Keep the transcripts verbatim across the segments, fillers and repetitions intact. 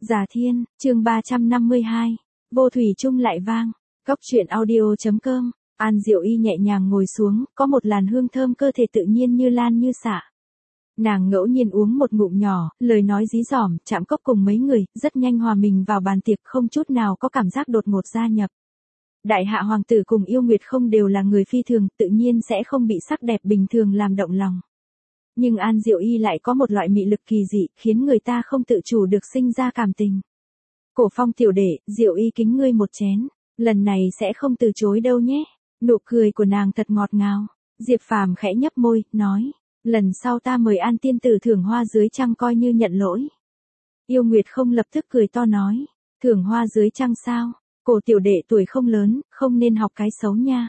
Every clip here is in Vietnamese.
Già Thiên, chương ba trăm năm mươi hai. Vô thủy chung lại vang. Cốc truyện audio.com. An Diệu Y nhẹ nhàng ngồi xuống, có một làn hương thơm cơ thể tự nhiên như lan như xạ. Nàng ngẫu nhiên uống một ngụm nhỏ, lời nói dí dỏm, chạm cốc cùng mấy người, rất nhanh hòa mình vào bàn tiệc, không chút nào có cảm giác đột ngột gia nhập. Đại hạ hoàng tử cùng Yêu Nguyệt không đều là người phi thường, tự nhiên sẽ không bị sắc đẹp bình thường làm động lòng. Nhưng An Diệu Y lại có một loại mị lực kỳ dị, khiến người ta không tự chủ được sinh ra cảm tình. Cổ Phong tiểu đệ, Diệu Y kính ngươi một chén, lần này sẽ không từ chối đâu nhé. Nụ cười của nàng thật ngọt ngào. Diệp Phàm khẽ nhấp môi, nói, lần sau ta mời An tiên tử thưởng hoa dưới trăng coi như nhận lỗi. Yêu Nguyệt không lập tức cười to nói, thưởng hoa dưới trăng sao? Cổ tiểu đệ tuổi không lớn, không nên học cái xấu nha.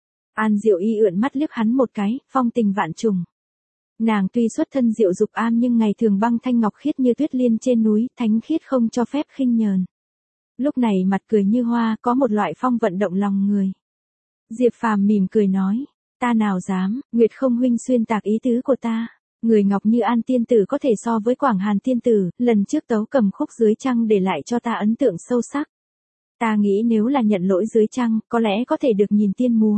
An Diệu Y ưỡn mắt liếc hắn một cái, phong tình vạn trùng. Nàng tuy xuất thân diệu dục am nhưng ngày thường băng thanh ngọc khiết như tuyết liên trên núi, thánh khiết không cho phép khinh nhờn. Lúc này mặt cười như hoa, có một loại phong vận động lòng người. Diệp Phàm mỉm cười nói, ta nào dám, Nguyệt không huynh xuyên tạc ý tứ của ta. Người ngọc như An tiên tử có thể so với Quảng Hàn tiên tử, lần trước tấu cầm khúc dưới trăng để lại cho ta ấn tượng sâu sắc. Ta nghĩ nếu là nhận lỗi dưới trăng, có lẽ có thể được nhìn tiên múa.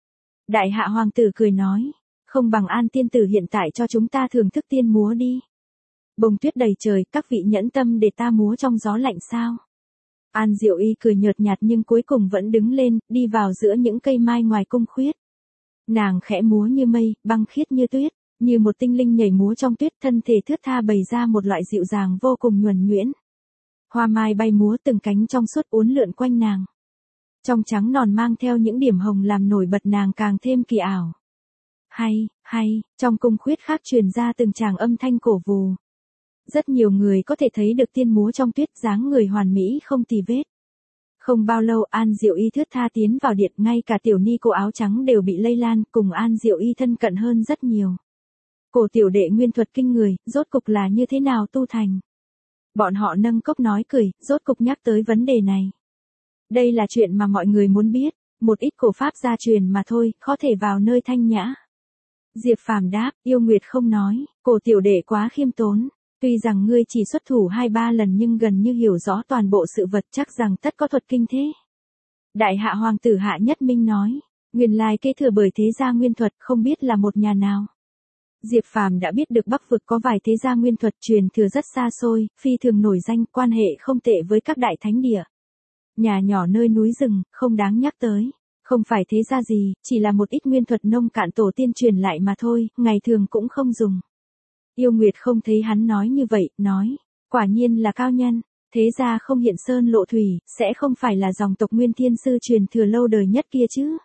Đại hạ hoàng tử cười nói, không bằng An tiên tử hiện tại cho chúng ta thưởng thức tiên múa đi. Bông tuyết đầy trời, các vị nhẫn tâm để ta múa trong gió lạnh sao? An Diệu Y cười nhợt nhạt nhưng cuối cùng vẫn đứng lên, đi vào giữa những cây mai ngoài cung khuyết. Nàng khẽ múa như mây, băng khiết như tuyết, như một tinh linh nhảy múa trong tuyết, thân thể thướt tha bày ra một loại dịu dàng vô cùng nhuần nhuyễn. Hoa mai bay múa từng cánh trong suốt uốn lượn quanh nàng. Trong trắng nòn mang theo những điểm hồng làm nổi bật nàng càng thêm kỳ ảo. Hay, hay, trong cung khuyết khác truyền ra từng tràng âm thanh cổ vù. Rất nhiều người có thể thấy được tiên múa trong tuyết, dáng người hoàn mỹ không tì vết. Không bao lâu An Diệu Y thướt tha tiến vào điện, ngay cả tiểu ni cô áo trắng đều bị lây lan, cùng An Diệu Y thân cận hơn rất nhiều. Cổ tiểu đệ nguyên thuật kinh người, rốt cục là như thế nào tu thành? Bọn họ nâng cốc nói cười, rốt cục nhắc tới vấn đề này. Đây là chuyện mà mọi người muốn biết, một ít cổ pháp gia truyền mà thôi, có thể vào nơi thanh nhã. Diệp Phàm đáp, Yêu Nguyệt không nói, cổ tiểu đệ quá khiêm tốn. Tuy rằng ngươi chỉ xuất thủ hai ba lần nhưng gần như hiểu rõ toàn bộ sự vật, chắc rằng tất có thuật kinh thế. Đại hạ hoàng tử Hạ Nhất Minh nói, nguyên lai kế thừa bởi thế gia nguyên thuật, không biết là một nhà nào. Diệp Phàm đã biết được Bắc vực có vài thế gia nguyên thuật truyền thừa rất xa xôi, phi thường nổi danh, quan hệ không tệ với các đại thánh địa. Nhà nhỏ nơi núi rừng, không đáng nhắc tới. Không phải thế gia gì, chỉ là một ít nguyên thuật nông cạn tổ tiên truyền lại mà thôi, ngày thường cũng không dùng. Yêu Nguyệt không thấy hắn nói như vậy, nói, quả nhiên là cao nhân, thế ra không hiện sơn lộ thủy, sẽ không phải là dòng tộc Nguyên Thiên Sư truyền thừa lâu đời nhất kia chứ.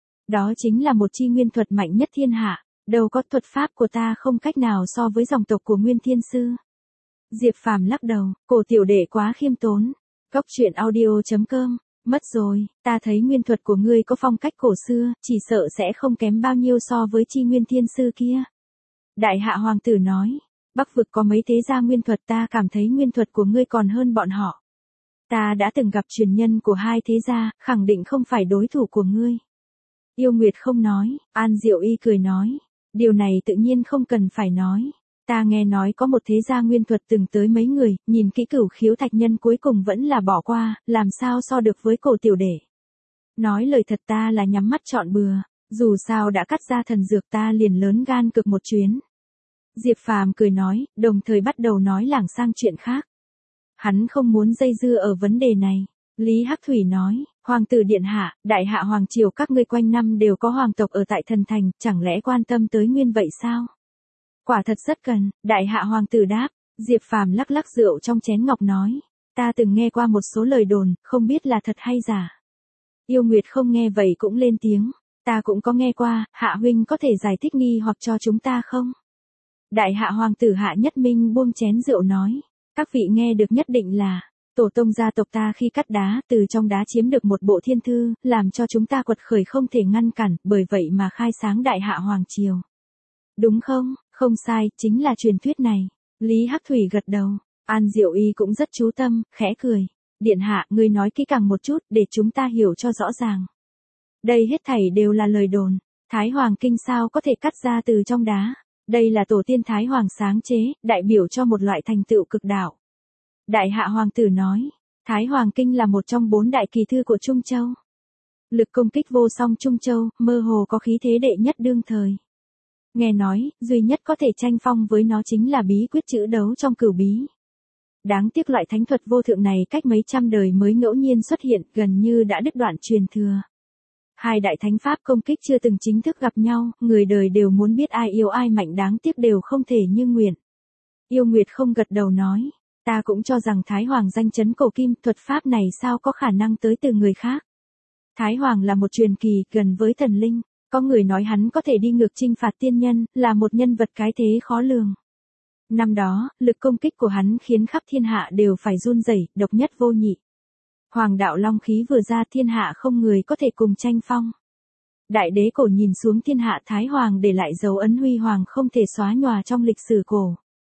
Đó chính là một chi nguyên thuật mạnh nhất thiên hạ, đâu có thuật pháp của ta không cách nào so với dòng tộc của Nguyên Thiên Sư. Diệp Phàm lắc đầu, cổ tiểu đệ quá khiêm tốn. Cốc truyện audio.com, mất rồi, ta thấy nguyên thuật của ngươi có phong cách cổ xưa, chỉ sợ sẽ không kém bao nhiêu so với chi Nguyên Thiên Sư kia. Đại hạ hoàng tử nói, Bắc vực có mấy thế gia nguyên thuật, ta cảm thấy nguyên thuật của ngươi còn hơn bọn họ. Ta đã từng gặp truyền nhân của hai thế gia, khẳng định không phải đối thủ của ngươi. Yêu Nguyệt không nói, An Diệu Y cười nói, điều này tự nhiên không cần phải nói. Ta nghe nói có một thế gia nguyên thuật từng tới mấy người, nhìn kỹ Cửu Khiếu Thạch Nhân cuối cùng vẫn là bỏ qua, làm sao so được với cổ tiểu đệ. Nói lời thật, ta là nhắm mắt chọn bừa, dù sao đã cắt ra thần dược ta liền lớn gan cực một chuyến. Diệp Phàm cười nói, đồng thời bắt đầu nói lảng sang chuyện khác. Hắn không muốn dây dưa ở vấn đề này. Lý Hắc Thủy nói, Hoàng tử điện hạ, đại hạ hoàng triều các ngươi quanh năm đều có hoàng tộc ở tại thần thành, chẳng lẽ quan tâm tới nguyên vậy sao? Quả thật rất cần, đại hạ hoàng tử đáp. Diệp Phàm lắc lắc rượu trong chén ngọc nói, ta từng nghe qua một số lời đồn, không biết là thật hay giả. Yêu Nguyệt không nghe vậy cũng lên tiếng, ta cũng có nghe qua, Hạ huynh có thể giải thích nghi hoặc cho chúng ta không? Đại hạ hoàng tử Hạ Nhất Minh buông chén rượu nói, các vị nghe được nhất định là, tổ tông gia tộc ta khi cắt đá, từ trong đá chiếm được một bộ thiên thư, làm cho chúng ta quật khởi không thể ngăn cản, bởi vậy mà khai sáng đại hạ hoàng triều. Đúng không? Không sai, chính là truyền thuyết này. Lý Hắc Thủy gật đầu, An Diệu Y cũng rất chú tâm, khẽ cười. Điện hạ, ngươi nói kỹ càng một chút, để chúng ta hiểu cho rõ ràng. Đây hết thảy đều là lời đồn, Thái Hoàng Kinh sao có thể cắt ra từ trong đá. Đây là tổ tiên Thái Hoàng sáng chế, đại biểu cho một loại thành tựu cực đạo. Đại hạ hoàng tử nói, Thái Hoàng Kinh là một trong bốn đại kỳ thư của Trung Châu. Lực công kích vô song Trung Châu, mơ hồ có khí thế đệ nhất đương thời. Nghe nói, duy nhất có thể tranh phong với nó chính là bí quyết chữ đấu trong cửu bí. Đáng tiếc loại thánh thuật vô thượng này cách mấy trăm đời mới ngẫu nhiên xuất hiện, gần như đã đứt đoạn truyền thừa. Hai đại thánh pháp công kích chưa từng chính thức gặp nhau, người đời đều muốn biết ai yếu ai mạnh, đáng tiếc đều không thể như nguyện. Yêu Nguyệt không gật đầu nói, ta cũng cho rằng Thái Hoàng danh chấn cổ kim, thuật pháp này sao có khả năng tới từ người khác. Thái Hoàng là một truyền kỳ gần với thần linh, có người nói hắn có thể đi ngược chinh phạt tiên nhân, là một nhân vật cái thế khó lường. Năm đó, lực công kích của hắn khiến khắp thiên hạ đều phải run rẩy, độc nhất vô nhị. Hoàng đạo long khí vừa ra, thiên hạ không người có thể cùng tranh phong. Đại đế cổ nhìn xuống thiên hạ, Thái Hoàng để lại dấu ấn huy hoàng không thể xóa nhòa trong lịch sử cổ.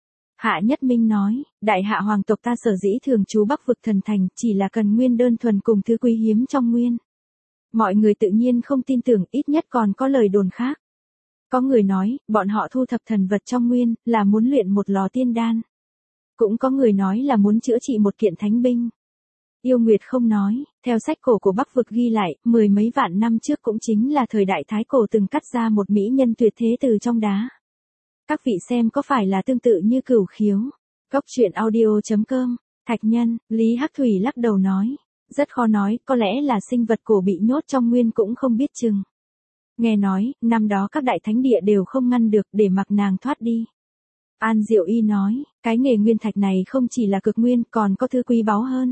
Hạ Nhất Minh nói, đại hạ hoàng tộc ta sở dĩ thường trú Bắc vực thần thành, chỉ là cần nguyên đơn thuần cùng thứ quý hiếm trong nguyên. Mọi người tự nhiên không tin tưởng, ít nhất còn có lời đồn khác. Có người nói, bọn họ thu thập thần vật trong nguyên, là muốn luyện một lò tiên đan. Cũng có người nói là muốn chữa trị một kiện thánh binh. Yêu Nguyệt không nói, theo sách cổ của Bắc vực ghi lại, mười mấy vạn năm trước cũng chính là thời đại Thái Cổ từng cắt ra một mỹ nhân tuyệt thế từ trong đá. Các vị xem có phải là tương tự như Cửu Khiếu? Cốc truyện audio chấm com, Thạch Nhân, Lý Hắc Thủy lắc đầu nói. Rất khó nói, có lẽ là sinh vật cổ bị nhốt trong nguyên cũng không biết chừng. Nghe nói, năm đó các đại thánh địa đều không ngăn được để mặc nàng thoát đi. An Diệu Y nói, cái nghề nguyên thạch này không chỉ là cực nguyên, còn có thứ quý báu hơn.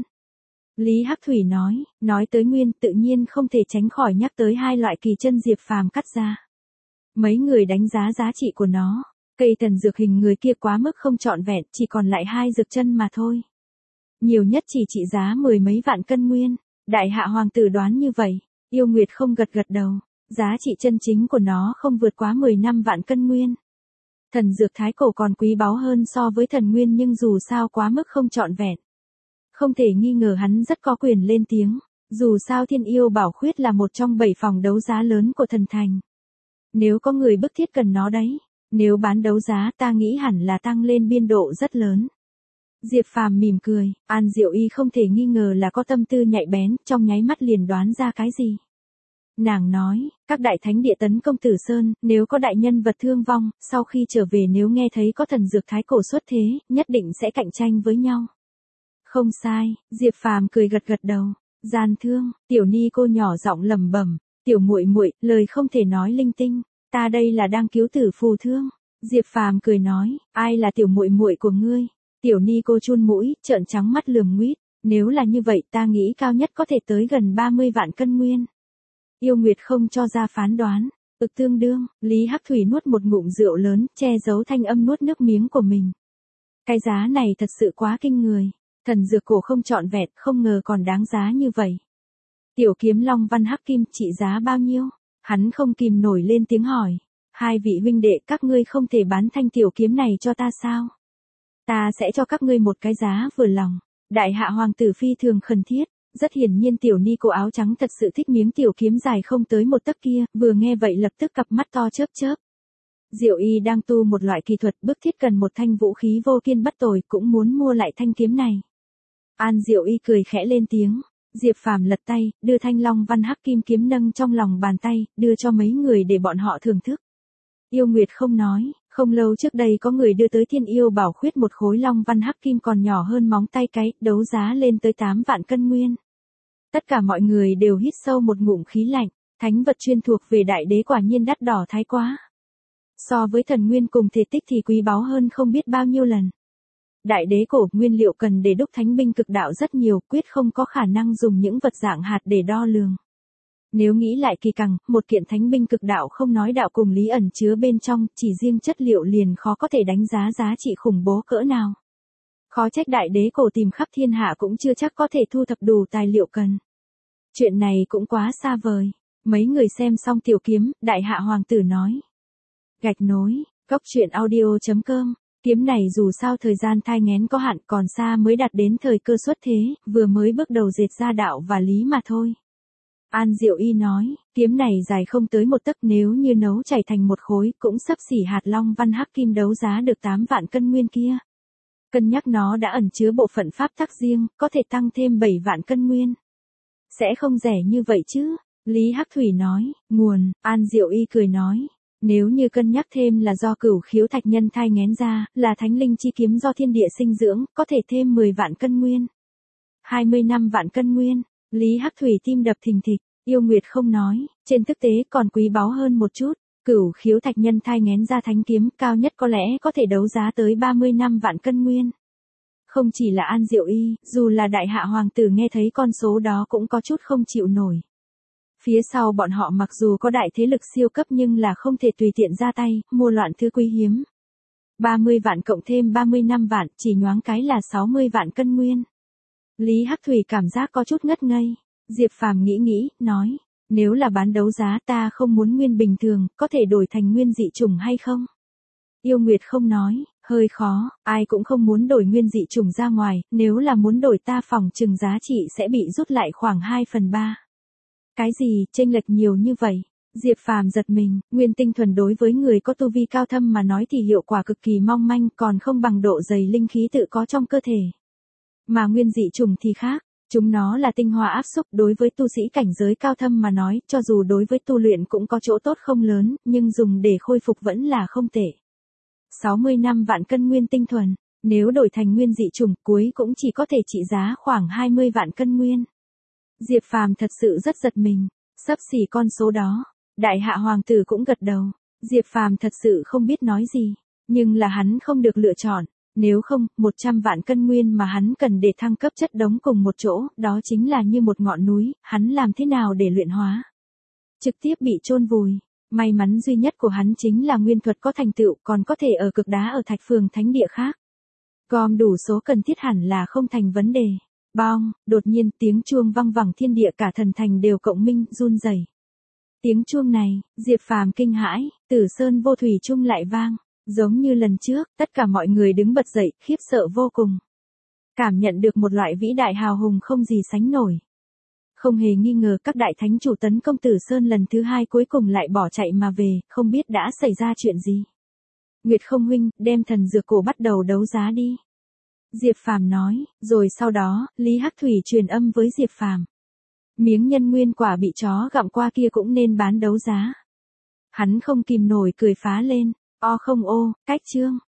Lý Hắc Thủy nói, nói tới nguyên tự nhiên không thể tránh khỏi nhắc tới hai loại kỳ chân Diệp Phàm cắt ra. Mấy người đánh giá giá trị của nó, cây thần dược hình người kia quá mức không trọn vẹn, chỉ còn lại hai dược chân mà thôi. Nhiều nhất chỉ trị giá mười mấy vạn cân nguyên, đại hạ hoàng tử đoán như vậy, Yêu Nguyệt không gật gật đầu, giá trị chân chính của nó không vượt quá mười lăm vạn cân nguyên. Thần dược thái cổ còn quý báu hơn so với thần nguyên nhưng dù sao quá mức không trọn vẹn. Không thể nghi ngờ hắn rất có quyền lên tiếng, dù sao Thiên Yêu Bảo Khuyết là một trong bảy phòng đấu giá lớn của thần thành. Nếu có người bức thiết cần nó đấy, nếu bán đấu giá ta nghĩ hẳn là tăng lên biên độ rất lớn. Diệp Phàm mỉm cười, An Diệu Y không thể nghi ngờ là có tâm tư nhạy bén, trong nháy mắt liền đoán ra cái gì. Nàng nói, các đại thánh địa tấn công Tử Sơn, nếu có đại nhân vật thương vong, sau khi trở về nếu nghe thấy có thần dược thái cổ xuất thế, nhất định sẽ cạnh tranh với nhau. Không sai, Diệp Phàm cười gật gật đầu. Gian thương, Tiểu Ni cô nhỏ giọng lẩm bẩm, tiểu muội muội, lời không thể nói linh tinh, ta đây là đang cứu tử phù thương. Diệp Phàm cười nói, ai là tiểu muội muội của ngươi? Tiểu Ni cô chun mũi, trợn trắng mắt lườm nguýt, nếu là như vậy ta nghĩ cao nhất có thể tới gần ba mươi vạn cân nguyên. Yêu Nguyệt không cho ra phán đoán, ực tương đương, Lý Hắc Thủy nuốt một ngụm rượu lớn, che giấu thanh âm nuốt nước miếng của mình. Cái giá này thật sự quá kinh người, thần dược cổ không trọn vẹn, không ngờ còn đáng giá như vậy. Tiểu kiếm Long Văn Hắc Kim trị giá bao nhiêu? Hắn không kìm nổi lên tiếng hỏi, hai vị huynh đệ các ngươi không thể bán thanh tiểu kiếm này cho ta sao? Ta sẽ cho các ngươi một cái giá vừa lòng. Đại hạ hoàng tử phi thường khẩn thiết, rất hiển nhiên Tiểu Ni cô áo trắng thật sự thích miếng tiểu kiếm dài không tới một tấc kia, vừa nghe vậy lập tức cặp mắt to chớp chớp. Diệu Y đang tu một loại kỳ thuật bức thiết cần một thanh vũ khí vô kiên bất tồi, cũng muốn mua lại thanh kiếm này. An Diệu Y cười khẽ lên tiếng, Diệp Phàm lật tay, đưa thanh Long Văn Hắc Kim kiếm nâng trong lòng bàn tay, đưa cho mấy người để bọn họ thưởng thức. Yêu Nguyệt không nói, không lâu trước đây có người đưa tới Thiên Yêu Bảo Khuyết một khối Long Văn Hắc Kim còn nhỏ hơn móng tay cái, đấu giá lên tới tám vạn cân nguyên. Tất cả mọi người đều hít sâu một ngụm khí lạnh, thánh vật chuyên thuộc về đại đế quả nhiên đắt đỏ thái quá. So với thần nguyên cùng thể tích thì quý báu hơn không biết bao nhiêu lần. Đại đế cổ nguyên liệu cần để đúc thánh binh cực đạo rất nhiều, quyết không có khả năng dùng những vật dạng hạt để đo lường. Nếu nghĩ lại kỳ càng, một kiện thánh binh cực đạo không nói đạo cùng lý ẩn chứa bên trong, chỉ riêng chất liệu liền khó có thể đánh giá giá trị khủng bố cỡ nào. Khó trách đại đế cổ tìm khắp thiên hạ cũng chưa chắc có thể thu thập đủ tài liệu cần. Chuyện này cũng quá xa vời. Mấy người xem xong tiểu kiếm, đại hạ hoàng tử nói. Gạch nối, cốc truyện audio chấm com. Kiếm này dù sao thời gian thai nghén có hạn, còn xa mới đạt đến thời cơ xuất thế, vừa mới bước đầu dệt ra đạo và lý mà thôi. An Diệu Y nói, kiếm này dài không tới một tấc, nếu như nấu chảy thành một khối cũng xấp xỉ hạt Long Văn Hắc Kim đấu giá được tám vạn cân nguyên kia. Cân nhắc nó đã ẩn chứa bộ phận pháp tắc riêng, có thể tăng thêm bảy vạn cân nguyên. Sẽ không rẻ như vậy chứ? Lý Hắc Thủy nói, nguồn, An Diệu Y cười nói. Nếu như cân nhắc thêm là do cửu khiếu thạch nhân thai nghén ra, là thánh linh chi kiếm do thiên địa sinh dưỡng, có thể thêm mười vạn cân nguyên. hai mươi lăm vạn cân nguyên, Lý Hắc Thủy tim đập thình thịch, Yêu Nguyệt không nói, trên thực tế còn quý báu hơn một chút. Cửu khiếu thạch nhân thai nghén ra thánh kiếm cao nhất có lẽ có thể đấu giá tới ba mươi lăm vạn cân nguyên. Không chỉ là An Diệu Y, dù là đại hạ hoàng tử nghe thấy con số đó cũng có chút không chịu nổi. Phía sau bọn họ mặc dù có đại thế lực siêu cấp nhưng là không thể tùy tiện ra tay, mua loạn thứ quý hiếm. ba mươi vạn cộng thêm ba mươi lăm vạn, chỉ nhoáng cái là sáu mươi vạn cân nguyên. Lý Hắc Thủy cảm giác có chút ngất ngây. Diệp Phàm nghĩ nghĩ, nói, nếu là bán đấu giá ta không muốn nguyên bình thường, có thể đổi thành nguyên dị chủng hay không? Yêu Nguyệt không nói, hơi khó, ai cũng không muốn đổi nguyên dị chủng ra ngoài, nếu là muốn đổi ta phòng chừng giá trị sẽ bị rút lại khoảng hai phần ba. Cái gì, chênh lệch nhiều như vậy? Diệp Phàm giật mình, nguyên tinh thuần đối với người có tu vi cao thâm mà nói thì hiệu quả cực kỳ mong manh, còn không bằng độ dày linh khí tự có trong cơ thể. Mà nguyên dị chủng thì khác, chúng nó là tinh hoa áp xúc, đối với tu sĩ cảnh giới cao thâm mà nói, cho dù đối với tu luyện cũng có chỗ tốt không lớn, nhưng dùng để khôi phục vẫn là không tệ. sáu mươi lăm vạn cân nguyên tinh thuần, nếu đổi thành nguyên dị chủng cuối cũng chỉ có thể trị giá khoảng hai mươi vạn cân nguyên. Diệp Phàm thật sự rất giật mình, xấp xỉ con số đó. Đại hạ hoàng tử cũng gật đầu. Diệp Phàm thật sự không biết nói gì, nhưng là hắn không được lựa chọn, nếu không, một trăm vạn cân nguyên mà hắn cần để thăng cấp chất đống cùng một chỗ, đó chính là như một ngọn núi, hắn làm thế nào để luyện hóa? Trực tiếp bị chôn vùi. May mắn duy nhất của hắn chính là nguyên thuật có thành tựu, còn có thể ở cực đá ở Thạch Phường Thánh Địa khác. Gom đủ số cần thiết hẳn là không thành vấn đề. Bong, đột nhiên tiếng chuông vang vẳng thiên địa, cả thần thành đều cộng minh, run rẩy. Tiếng chuông này, Diệp Phàm kinh hãi, Tử Sơn vô thủy chung lại vang, giống như lần trước, tất cả mọi người đứng bật dậy, khiếp sợ vô cùng. Cảm nhận được một loại vĩ đại hào hùng không gì sánh nổi. Không hề nghi ngờ các đại thánh chủ tấn công Tử Sơn lần thứ hai cuối cùng lại bỏ chạy mà về, không biết đã xảy ra chuyện gì. Nguyệt Không huynh, đem thần dược cổ bắt đầu đấu giá đi. Diệp Phàm nói, rồi sau đó, Lý Hắc Thủy truyền âm với Diệp Phàm. Miếng nhân nguyên quả bị chó gặm qua kia cũng nên bán đấu giá. Hắn không kìm nổi cười phá lên, o không ô, cách chương.